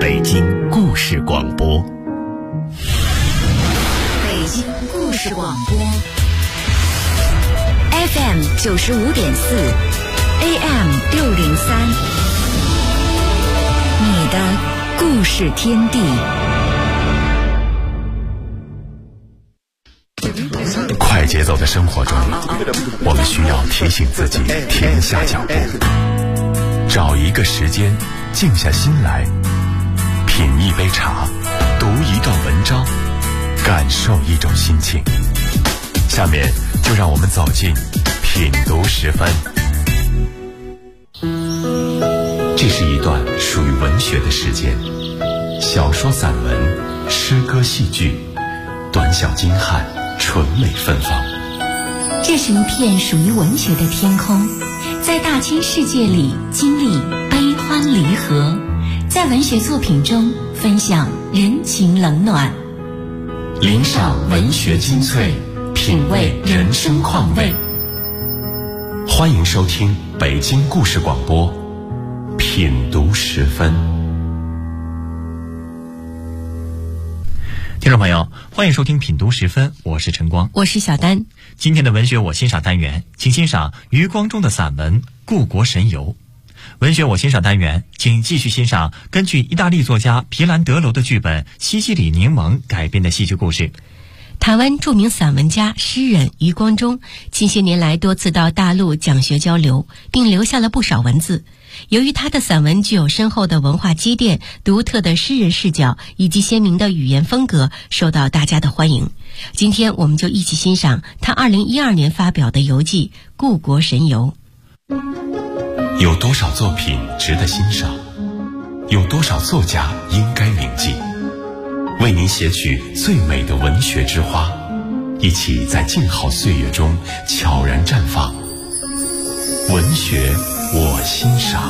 北京故事广播。 北京故事广播 FM 95.4 AM 603，你的故事天地。 快节奏的生活中，我们需要提醒自己停下脚步，找一个时间静下心来，品一杯茶，读一段文章，感受一种心情。下面就让我们走进品读时分。这是一段属于文学的时间，小说、散文、诗歌、戏剧，短小精悍，纯美芬芳。 这是一片属于文学的天空，在大千世界里经历悲欢离合，在文学作品中分享人情冷暖， 领赏文学精粹，品味人生况味。欢迎收听北京故事广播品读时分。 听众朋友，欢迎收听品读时分，我是陈光， 我是小丹。 今天的文学我欣赏单元，请欣赏余光中的散文《故国神游》。文学我欣赏单元，请继续欣赏根据意大利作家皮兰德罗的剧本《西西里柠檬》改编的戏剧故事。 台湾著名散文家、诗人余光中近些年来多次到大陆讲学交流，并留下了不少文字。由于他的散文具有深厚的文化积淀、独特的诗人视角以及鲜明的语言风格，受到大家的欢迎。今天我们就一起欣赏他2012年发表的游记《故国神游》。 有多少作品值得欣赏？有多少作家应该铭记？为您写取最美的文学之花，一起在静好岁月中悄然绽放。文学我欣赏。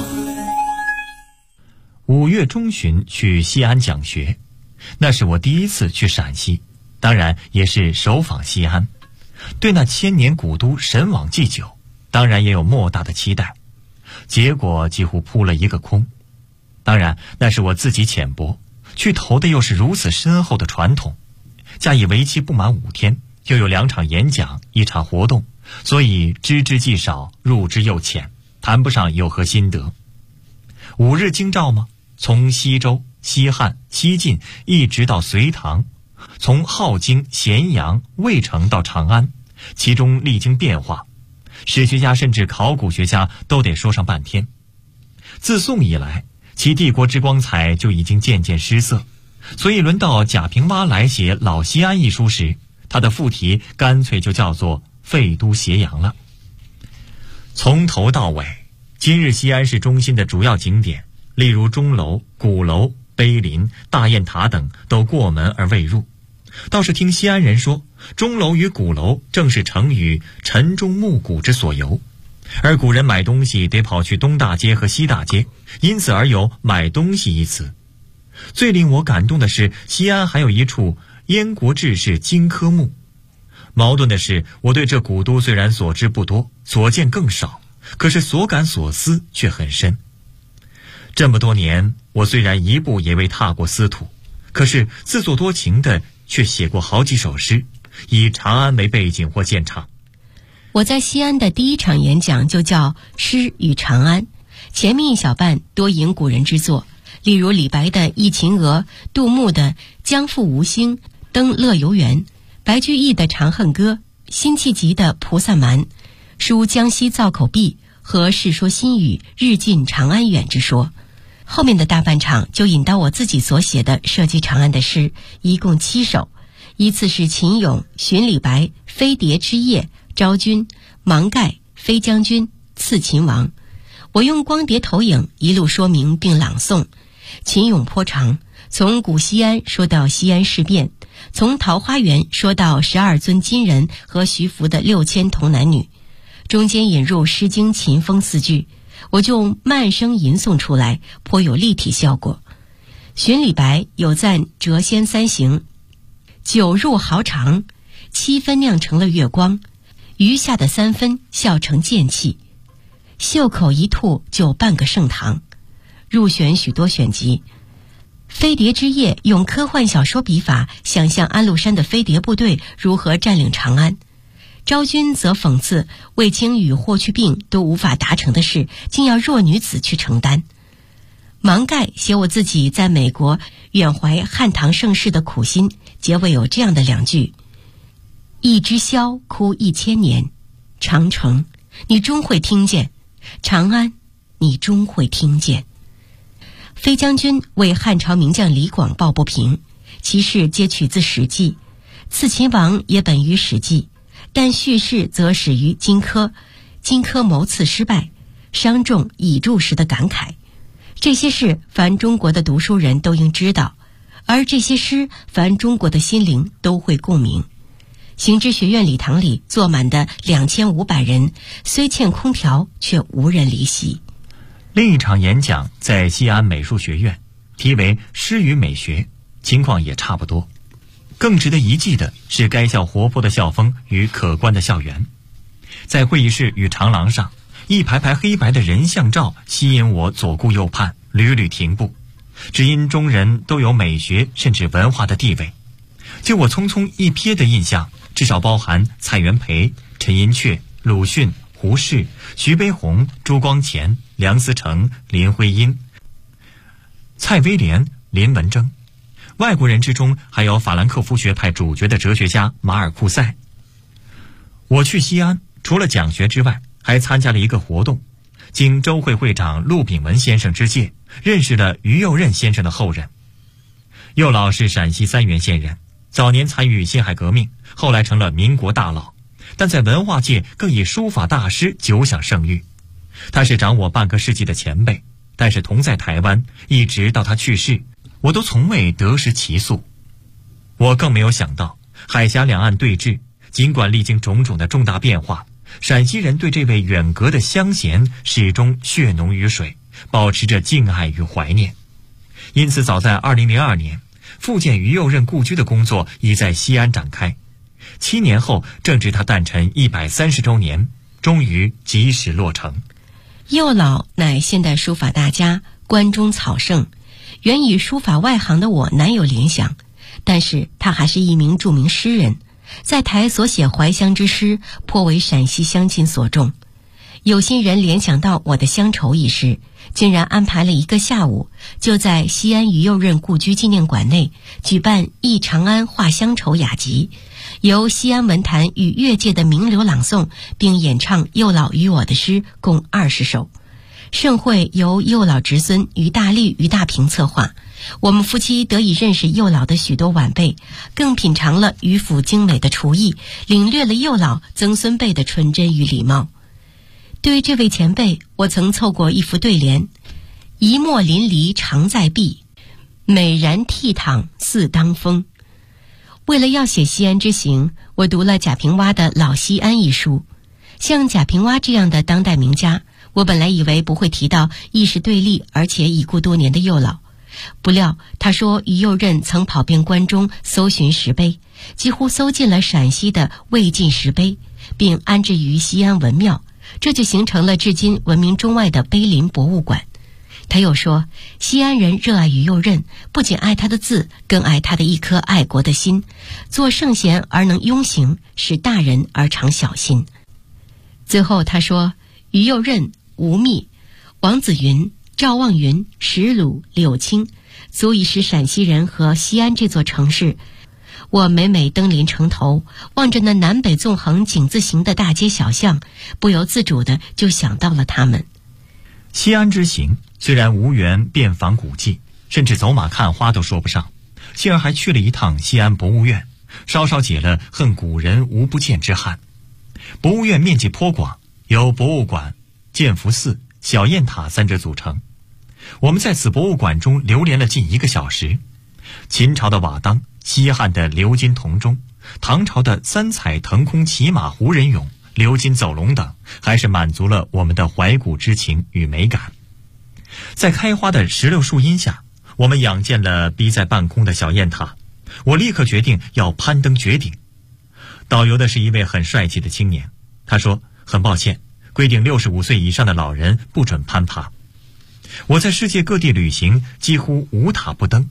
5月中旬去西安讲学，那是我第一次去陕西，当然也是首访西安。对那千年古都神往祭酒，当然也有莫大的期待，结果几乎扑了一个空。当然那是我自己浅薄，去投的又是如此深厚的传统，加以为期不满5天，又有2场演讲1场活动，所以知之既少，入之又浅，谈不上有何心得。5日京兆吗？从西周、西汉、西晋一直到隋唐，从镐京、咸阳、渭城到长安，其中历经变化，史学家甚至考古学家都得说上半天。自宋以来，其帝国之光彩就已经渐渐失色，所以轮到贾平凹来写《老西安》一书时，他的副题干脆就叫做废都斜阳了。从头到尾，今日西安市中心的主要景点，例如钟楼、鼓楼、碑林、大雁塔等都过门而未入。倒是听西安人说，钟楼与鼓楼正是成语晨钟暮鼓之所由，而古人买东西得跑去东大街和西大街，因此而有买东西一词。最令我感动的是，西安还有一处燕国志士荆轲墓。矛盾的是，我对这古都虽然所知不多，所见更少，可是所感所思却很深。这么多年，我虽然一步也未踏过司土，可是自作多情的却写过好几首诗，以长安为背景或现场。 我在西安的第1场演讲就叫《诗与长安》，前面一小半多引古人之作，例如李白的《忆秦娥》，杜牧的《将赴吴兴》，登乐游原，白居易的《长恨歌》，辛弃疾的《菩萨蛮》，书江西造口壁和《世说新语》日近长安远之说。后面的大半场就引到我自己所写的涉及长安的诗，一共7首，依次是秦咏、寻李白、飞蝶之夜、昭君、芒盖、飞将军、刺秦王。我用光碟投影一路说明并朗诵。秦咏颇长，从古西安说到西安事变，从桃花源说到12尊金人和徐福的6000童男女，中间引入《诗经》秦风4句，我就慢声吟诵出来，颇有立体效果。寻李白有赞谪仙3行：酒入豪肠，7分酿成了月光，余下的3分笑成剑气，袖口一吐就半个盛唐。入选许多选集。 飞碟之夜用科幻小说笔法想象安禄山的飞碟部队如何占领长安，昭君则讽刺卫青与霍去病都无法达成的事，竟要弱女子去承担。芒盖写我自己在美国远怀汉唐盛世的苦心，结尾有这样的两句：一枝箫哭1000年，长城你终会听见，长安你终会听见。飞将军为汉朝名将李广抱不平，其事皆取自《史记》，刺秦王也本于《史记》，但叙事则始于荆轲谋刺失败，伤仲以助时的感慨。这些事凡中国的读书人都应知道，而这些诗凡中国的心灵都会共鸣。行知学院礼堂里坐满的2500人，虽欠空调，却无人离席。 另一场演讲在西安美术学院，题为诗与美学，情况也差不多。更值得一记的是该校活泼的校风与可观的校园。在会议室与长廊上，一排排黑白的人像照吸引我左顾右盼，屡屡停步，只因中人都有美学甚至文化的地位。就我匆匆一瞥的印象，至少包含蔡元培、陈寅恪、鲁迅、胡适、徐悲鸿、朱光潜、梁思成、林徽因、蔡威廉、林文征。外国人之中还有法兰克福学派主角的哲学家马尔库塞。我去西安，除了讲学之外，还参加了一个活动，经周会会长陆炳文先生之介，认识了于右任先生的后人。右老是陕西三原县人，早年参与辛亥革命，后来成了民国大佬，但在文化界更以书法大师久享盛誉。他是长我半个世纪的前辈，但是同在台湾，一直到他去世，我都从未得识其素。我更没有想到，海峡两岸对峙，尽管历经种种的重大变化，陕西人对这位远隔的乡贤始终血浓于水，保持着敬爱与怀念。因此早在2002年，复建于右任故居的工作已在西安展开。7年后，正值他诞辰130周年，终于及时落成。 右老乃现代书法大家，关中草圣，原与书法外行的我难有联想，但是他还是一名著名诗人，在台所写怀乡之诗，颇为陕西乡亲所重。有心人联想到我的乡愁一诗，竟然安排了一个下午，就在西安于右任故居纪念馆内举办忆长安话乡愁雅集，由西安文坛与乐界的名流朗诵，并演唱右老与我的诗共20首。盛会由右老侄孙于大律、于大平策划，我们夫妻得以认识右老的许多晚辈，更品尝了迂腐精美的厨艺，领略了右老曾孙辈的纯真与礼貌。对于这位前辈，我曾凑过一副对联：一墨淋漓常在壁，美然倜傥似当风。为了要写西安之行，我读了贾平凹的《老西安》一书。像贾平凹这样的当代名家，我本来以为不会提到意识对立而且已故多年的右老，不料他说于右任曾跑遍关中搜寻石碑，几乎搜尽了陕西的魏晋石碑，并安置于西安文庙，这就形成了至今闻名中外的碑林博物馆。他又说，西安人热爱于右任，不仅爱他的字，更爱他的一颗爱国的心。做圣贤而能庸行，使大人而常小心。最后他说，于右任、吴宓、王子云、赵望云、石鲁、柳青，足以使陕西人和西安这座城市。我每每登临城头，望着那南北纵横井字形的大街小巷，不由自主地就想到了他们。 西安之行虽然无缘遍访古迹，甚至走马看花都说不上，幸而还去了一趟西安博物院，稍稍解了恨古人无不见之憾。博物院面积颇广，由博物馆、建福寺、小雁塔3者组成。我们在此博物馆中流连了近1个小时。秦朝的瓦当、西汉的鎏金铜钟、唐朝的3彩腾空骑马胡人俑、鎏金走龙等，还是满足了我们的怀古之情与美感。在开花的石榴树荫下，我们仰见了逼在半空的小雁塔，我立刻决定要攀登绝顶。导游的是一位很帅气的青年，他说，很抱歉，规定65岁以上的老人不准攀爬。我在世界各地旅行，几乎无塔不登，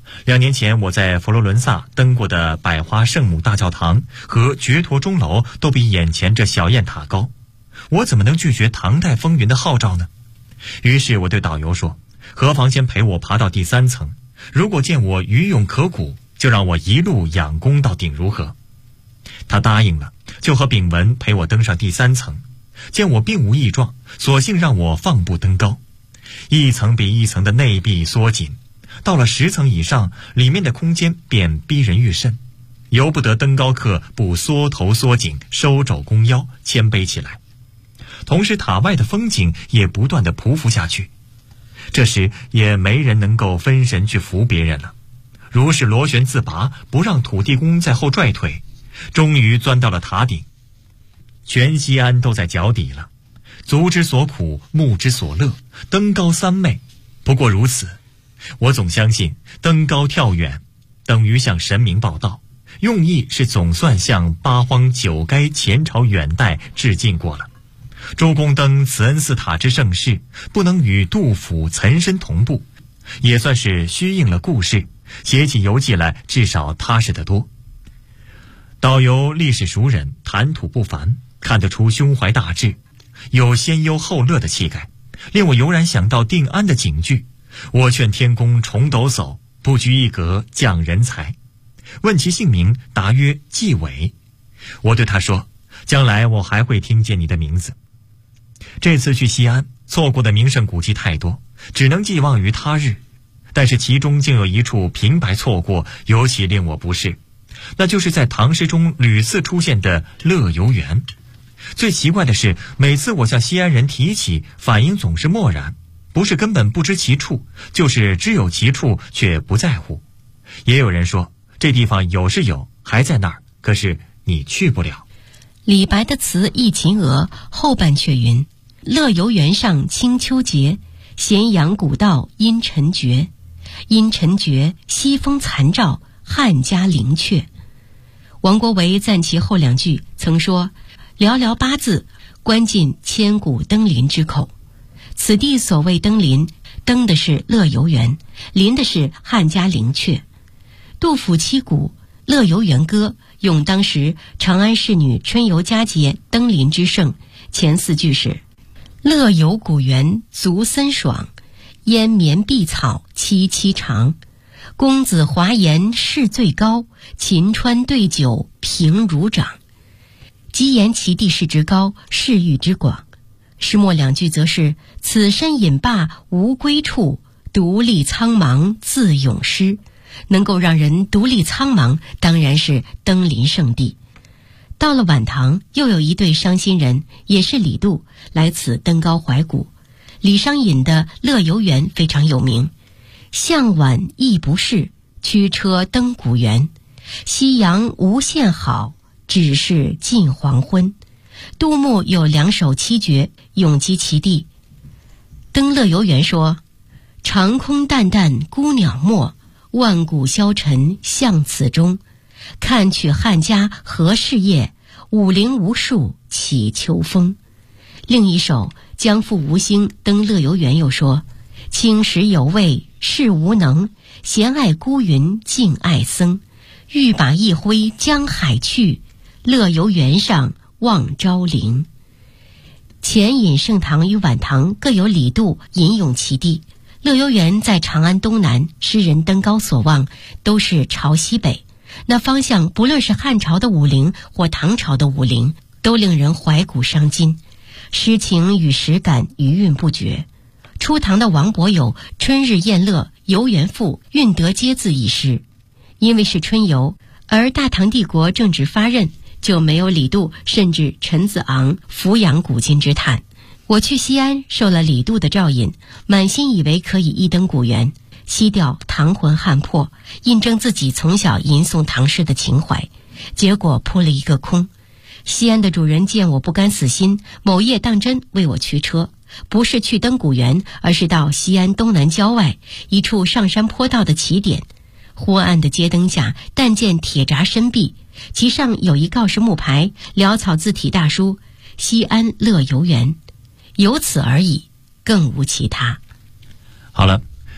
2年前我在佛罗伦萨登过的百花圣母大教堂和觉陀钟楼都比眼前这小雁塔高，我怎么能拒绝唐代风云的号召呢？于是我对导游说，何妨先陪我爬到第3层，如果见我余勇可鼓，就让我一路仰攻到顶如何？他答应了，就和丙文陪我登上第3层。见我并无异状，索性让我放步登高，一层比一层的内壁缩紧，到了10层以上，里面的空间便逼人愈甚，由不得登高客不缩头缩颈，收肘弓腰，谦卑起来。同时塔外的风景也不断地匍匐下去，这时也没人能够分神去扶别人了，如是螺旋自拔，不让土地公在后拽腿，终于钻到了塔顶。全西安都在脚底了，足之所苦，目之所乐，登高3昧，不过如此。我总相信登高跳远等于向神明报道，用意是总算向八荒九垓前朝远代致敬过了。周公登慈恩寺塔之盛世，不能与杜甫岑参同步，也算是虚应了故事，写起游记来至少踏实得多。导游历史熟人，谈吐不凡，看得出胸怀大志，有先忧后乐的气概，令我油然想到定安的警句：我劝天公重抖擞，不拘一格降人才。问其姓名，答曰纪伟。我对他说，将来我还会听见你的名字。这次去西安，错过的名胜古迹太多，只能寄望于他日，但是其中竟有一处平白错过，尤其令我不适，那就是在唐诗中屡次出现的乐游原。最奇怪的是，每次我向西安人提起，反应总是漠然，不是根本不知其处，就是知有其处却不在乎。也有人说，这地方有是有，还在那儿，可是你去不了。 李白的词《忆秦娥》后半阙云：乐游原上清秋节，咸阳古道阴沉绝。阴沉绝，西风残照，汉家陵阙。王国维赞其后2句曾说，寥寥8字，关进千古登临之口。此地所谓登临，登的是乐游原，临的是汉家陵阙。杜甫七古《乐游原歌》用当时长安仕女春游佳节登临之盛，前4句是：乐游古原足森爽，烟绵碧草萋萋长。公子华言士最高，秦川对酒平如掌。极言其地势之高，视域之广。诗末2句则是：此身饮罢无归处，独立苍茫自咏诗。能够让人独立苍茫，当然是登临圣地。到了晚唐，又有一对伤心人，也是李杜，来此登高怀古。李商隐的《乐游原》非常有名：向晚意不适，驱车登古原。夕阳无限好，只是近黄昏。杜牧有2首7绝，咏及其地。登乐游原说：长空淡淡孤鸟没，万古消沉向此中。看取汉家何事业，武陵无树起秋风。另一首将复吴兴登乐游原又说：青史有味事无能，闲爱孤云敬爱僧。欲把一挥江海去，乐游原上望昭陵。前引盛唐与晚唐各有李杜吟咏其地。乐游原在长安东南，诗人登高所望都是朝西北，那方向不论是汉朝的武陵或唐朝的武陵，都令人怀古伤今，诗情与实感余韵不绝。初唐的王伯有《春日宴乐游原赋韵得皆字》一诗，因为是春游，而大唐帝国正值发轫，就没有李杜甚至陈子昂俯仰古今之叹。我去西安受了李杜的照引，满心以为可以一登古原，吸掉唐魂汉魄，印证自己从小吟诵唐诗的情怀，结果扑了一个空。西安的主人见我不甘死心，某夜当真为我驱车，不是去登古原，而是到西安东南郊外一处上山坡道的起点。昏暗的街灯下，但见铁闸深壁，其上有一告示木牌，潦草字体大书：西安乐游原。由此而已，更无其他。 好了，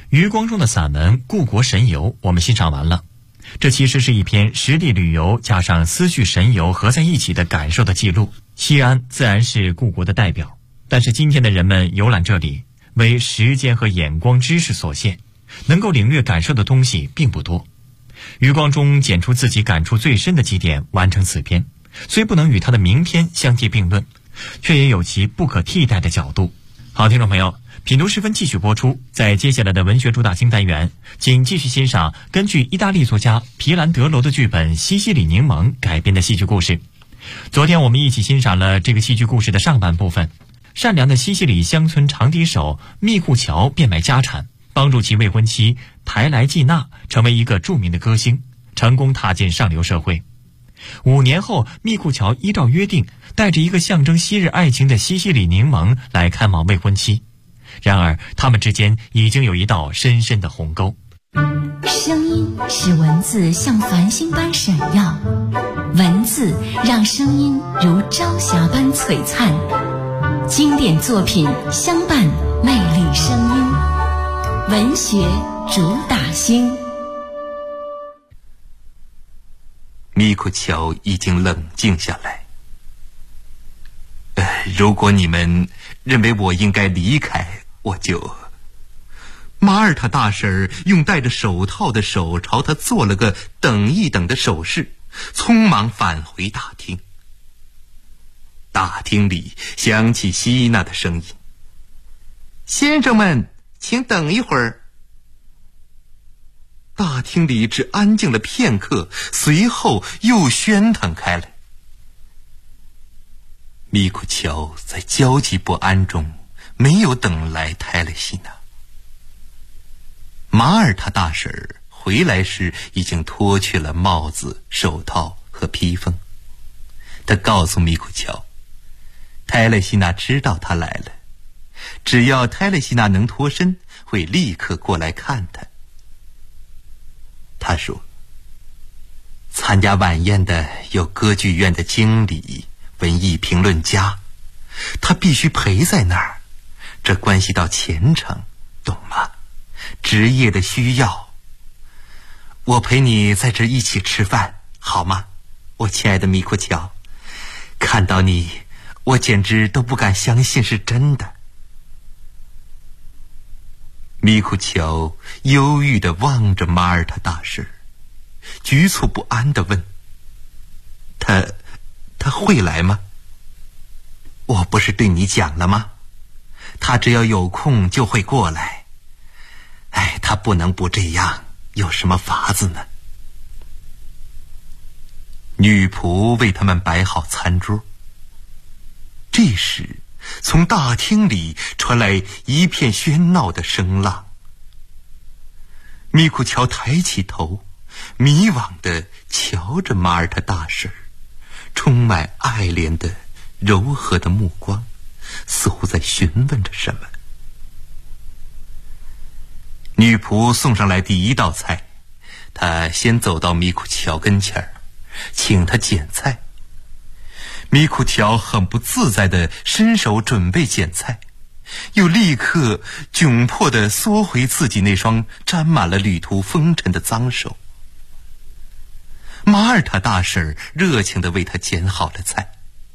余光中的散文《故国神游》我们欣赏完了，这其实是一篇实地旅游加上思绪神游合在一起的感受的记录。西安自然是故国的代表，但是今天的人们游览这里，为时间和眼光知识所限，能够领略感受的东西并不多。余光中拣出自己感触最深的几点完成此篇，虽不能与他的名篇相提并论，却也有其不可替代的角度。好，听众朋友，品读时分继续播出。在接下来的文学主打星单元，请继续欣赏根据意大利作家皮兰德罗的剧本《西西里柠檬》改编的戏剧故事。昨天我们一起欣赏了这个戏剧故事的上半部分。善良的西西里乡村长笛手密库乔变卖家产，帮助其未婚妻台莱季娜成为一个著名的歌星，成功踏进上流社会。5年后，密库乔依照约定，带着一个象征昔日爱情的西西里柠檬来看望未婚妻。然而，他们之间已经有一道深深的鸿沟。 声音使文字像繁星般闪耀，文字让声音如朝霞般璀璨。经典作品相伴，魅力声音，文学主打星。 密库乔已经冷静下来。如果你们认为我应该离开，我就……马耳他大婶用戴着手套的手朝他做了个等一等的手势，匆忙返回大厅。大厅里响起希娜的声音：“先生们，请等一会儿。”大厅里只安静了片刻，随后又喧腾开来。密库乔在焦急不安中没有等来泰勒西娜。马耳他大婶回来时已经脱去了帽子、手套和披风。他告诉密库乔，泰勒西娜知道他来了，只要泰勒西娜能脱身，会立刻过来看他。他说，参加晚宴的有歌剧院的经理、文艺评论家，他必须陪在那儿，这关系到前程，懂吗？职业的需要。我陪你在这一起吃饭，好吗？我亲爱的密库乔，看到你，我简直都不敢相信是真的。密库乔忧郁地望着马耳他大婶，局促不安地问：他会来吗？我不是对你讲了吗？他只要有空就会过来。他不能不这样，有什么法子呢？女仆为他们摆好餐桌。这时，从大厅里传来一片喧闹的声浪。密库乔抬起头，迷惘地瞧着马耳他大婶，充满爱怜的柔和的目光，似乎在询问着什么。女仆送上来第一道菜，她先走到密库乔跟前儿，请他捡菜。密库乔很不自在地伸手准备捡菜，又立刻窘迫地缩回自己那双沾满了旅途风尘的脏手。马耳他大婶热情地为他捡好了菜。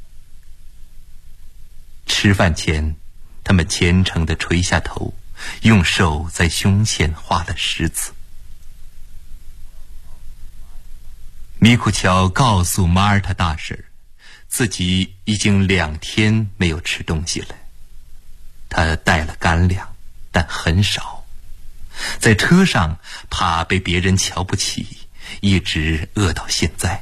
吃饭前，他们虔诚地垂下头，用手在胸前画了十字。密库乔告诉马耳他大婶，自己已经2天没有吃东西了。他带了干粮，但很少。在车上怕被别人瞧不起，一直饿到现在。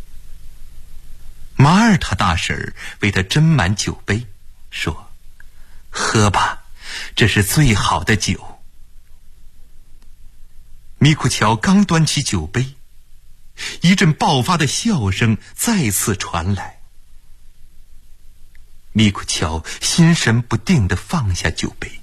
马耳他大婶为他斟满酒杯，说：“喝吧，这是最好的酒。”密库乔刚端起酒杯，一阵爆发的笑声再次传来。密库乔心神不定地放下酒杯。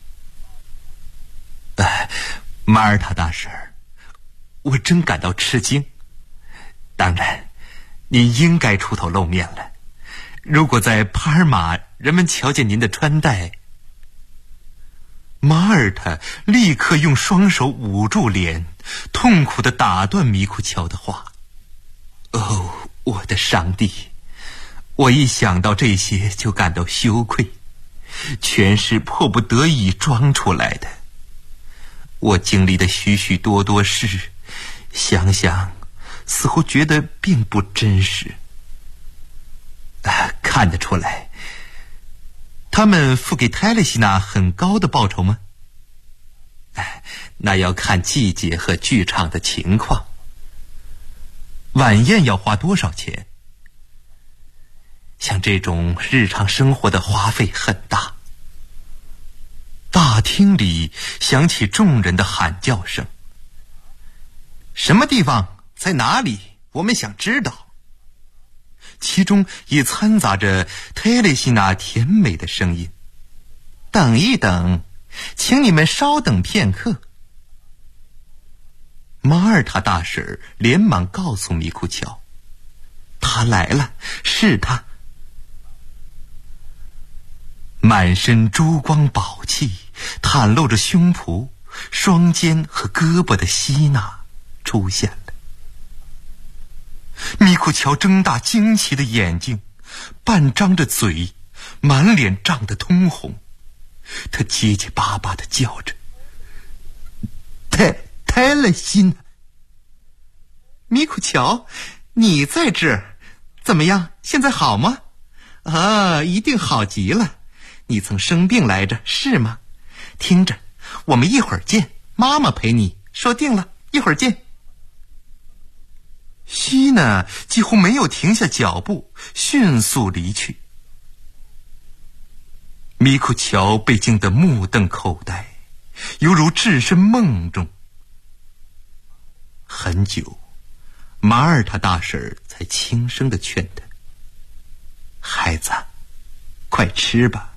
马耳他大婶，我真感到吃惊。当然，您应该出头露面了。如果在帕尔马人们瞧见您的穿戴…… 马尔塔立刻用双手捂住脸，痛苦地打断米库乔的话。哦，我的上帝，我一想到这些就感到羞愧，全是迫不得已装出来的。我经历的许许多多事，想想似乎觉得并不真实。看得出来，他们付给泰勒西娜很高的报酬吗？那要看季节和剧场的情况。晚宴要花多少钱？像这种日常生活的花费很大。大厅里响起众人的喊叫声。什么地方？在哪里？我们想知道。其中也掺杂着泰勒西娜甜美的声音。等一等，请你们稍等片刻。马尔塔大婶连忙告诉米库乔，他来了，是他。满身珠光宝气，袒露着胸脯、双肩和胳膊的希娜出现了。米库乔睁大惊奇的眼睛，半张着嘴，满脸涨得通红。他结结巴巴地叫着：“泰勒西娜！米库乔，你在这儿？怎么样？现在好吗？啊，一定好极了。你曾生病来着，是吗？听着，我们一会儿见，妈妈陪你。说定了，一会儿见。”希娜几乎没有停下脚步，迅速离去。米库乔被惊得目瞪口呆，犹如置身梦中。很久，马尔塔大婶才轻声地劝他：“孩子，快吃吧。”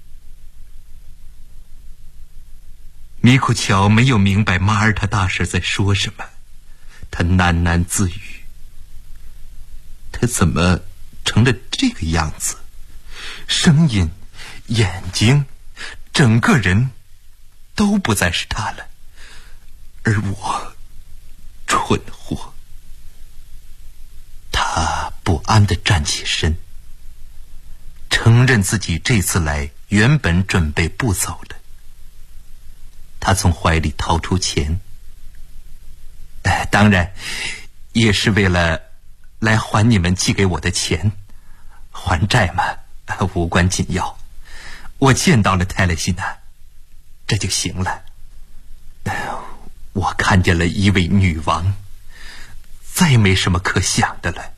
米库乔没有明白马尔塔大婶在说什么，他喃喃自语：“他怎么成了这个样子？声音、眼睛，整个人都不再是他了。而我，蠢货。”他不安地站起身，承认自己这次来原本准备不走的。他从怀里掏出钱，当然也是为了来还你们寄给我的钱，还债嘛，无关紧要。我见到了泰勒西娜，这就行了。我看见了一位女王，再没什么可想的了。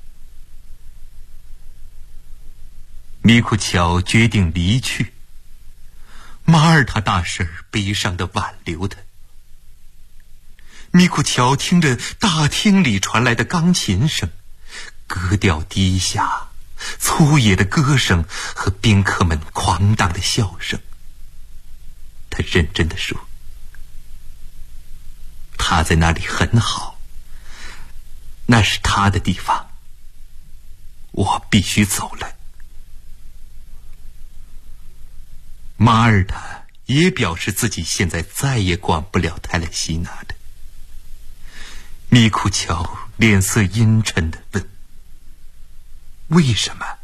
米库乔决定离去，马尔塔大婶悲伤地挽留他。米库乔听着大厅里传来的钢琴声，格调低下，粗野的歌声和宾客们狂荡的笑声。他认真地说：“他在那里很好，那是他的地方，我必须走了。”马尔塔也表示自己现在再也管不了泰勒西娜的。米库乔脸色阴沉地问：“为什么？”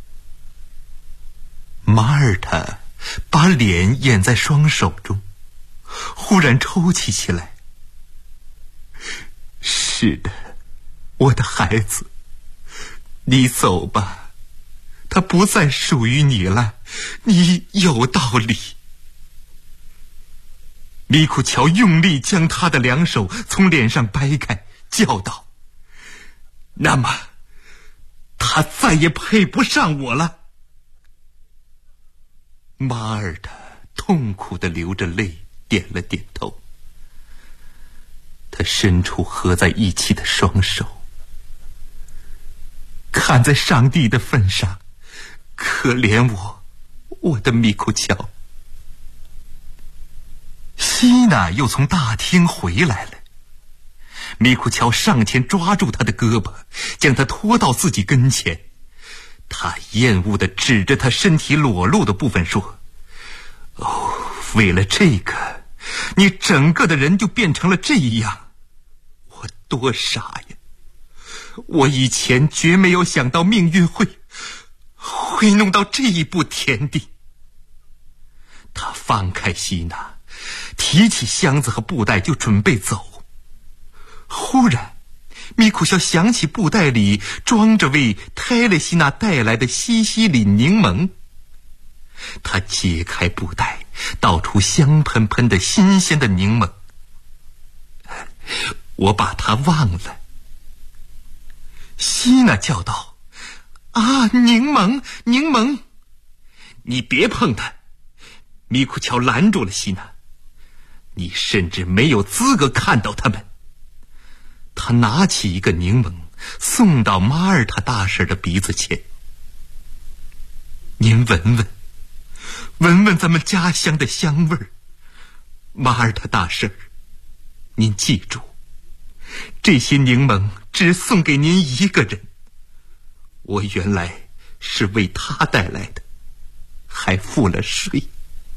马尔塔把脸掩在双手中，忽然抽泣起来。“是的，我的孩子，你走吧，他不再属于你了，你有道理。”米库乔用力将他的两手从脸上掰开，叫道：“那么他再也配不上我了。”马尔塔痛苦地流着泪，点了点头。他伸出合在一起的双手，看在上帝的份上，可怜我，我的米库乔。希娜又从大厅回来了，米库乔上前抓住他的胳膊，将他拖到自己跟前。他厌恶地指着他身体裸露的部分说：“哦， 为了这个，你整个的人就变成了这样，我多傻呀！我以前绝没有想到命运会弄到这一步田地。他放开希娜，提起箱子和布袋就准备走。忽然米库肖想起布袋里装着为泰勒西娜带来的西西里柠檬，他解开布袋，倒出香喷喷的新鲜的柠檬。我把它忘了。希娜叫道：啊，柠檬，柠檬！你别碰它！米库乔拦住了希娜，你甚至没有资格看到它们。他拿起一个柠檬，送到马耳他大婶的鼻子前。您闻闻，闻闻咱们家乡的香味儿。马耳他大婶，您记住，这些柠檬只送给您一个人。我原来是为他带来的，还付了税。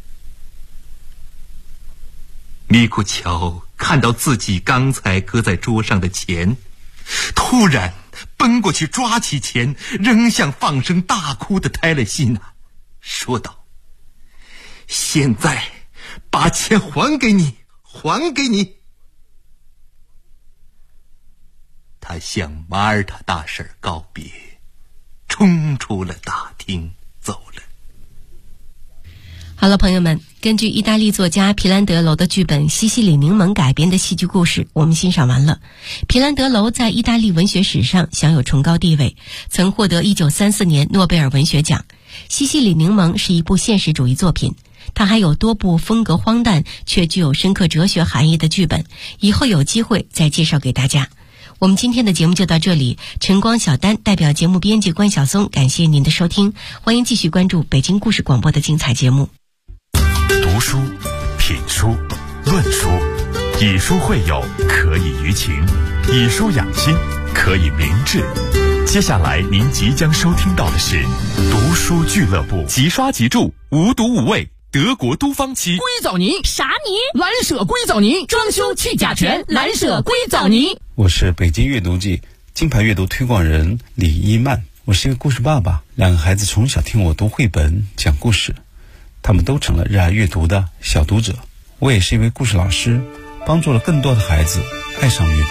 米库乔看到自己刚才搁在桌上的钱，突然奔过去抓起钱，扔向放声大哭的泰勒西娜，说道：现在把钱还给你，还给你。他向马耳他大婶告别，冲出了大厅走了。 好了，朋友们，根据意大利作家皮兰德楼的剧本《西西里柠檬》改编的戏剧故事我们欣赏完了。皮兰德楼在意大利文学史上享有崇高地位，曾获得1934年诺贝尔文学奖。《西西里柠檬》是一部现实主义作品，它还有多部风格荒诞却具有深刻哲学含义的剧本，以后有机会再介绍给大家。我们今天的节目就到这里，晨光小丹代表节目编辑关晓松，感谢您的收听，欢迎继续关注北京故事广播的精彩节目。 读书、品书、论书，以书会友，可以娱情；以书养心，可以明志。接下来您即将收听到的是读书俱乐部，即刷即住，无毒无味，德国都芳漆。 硅藻泥啥泥？ 蓝舍硅藻泥，装修去甲醛，蓝舍硅藻泥。 我是北京阅读季金牌阅读推广人李一曼，我是一个故事爸爸，两个孩子从小听我读绘本讲故事，他们都成了热爱阅读的小读者。我也是一位故事老师，帮助了更多的孩子爱上阅读。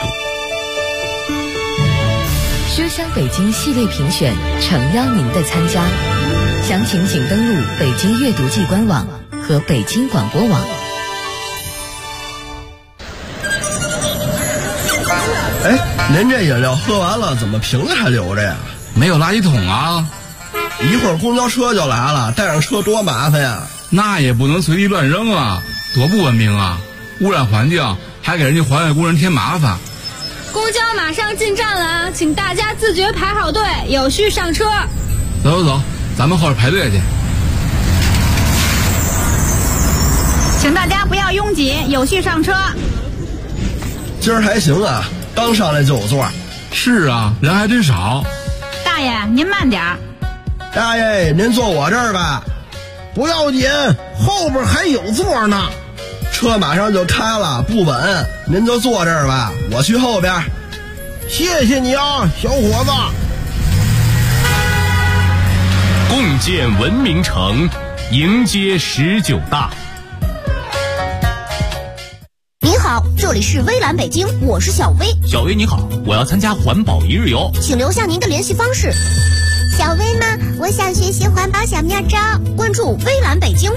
书香北京系列评选诚邀您的参加，详情请登录北京阅读季官网和北京广播网。 哎，您这饮料喝完了怎么瓶子还留着呀？ 没有垃圾桶啊。 一会儿公交车就来了，带上车多麻烦呀。 那也不能随地乱扔啊，多不文明啊，污染环境，还给人家环卫工人添麻烦。 公交马上进站了，请大家自觉排好队，有序上车。 走走走，咱们后边排队去。 请大家不要拥挤，有序上车。 今儿还行啊，刚上来就有座。 是啊，人还真少。 大爷，您慢点儿。 大爷，您坐我这儿吧。不要紧，后边还有座呢。车马上就开了，不稳，您就坐这儿吧，我去后边。谢谢你啊，小伙子。 共建文明城，迎接19大。 您好，这里是微蓝北京，我是小薇。 小薇你好，我要参加环保一日游， 请留下您的联系方式。 小薇呢，我想学习环保小妙招， 关注微蓝北京。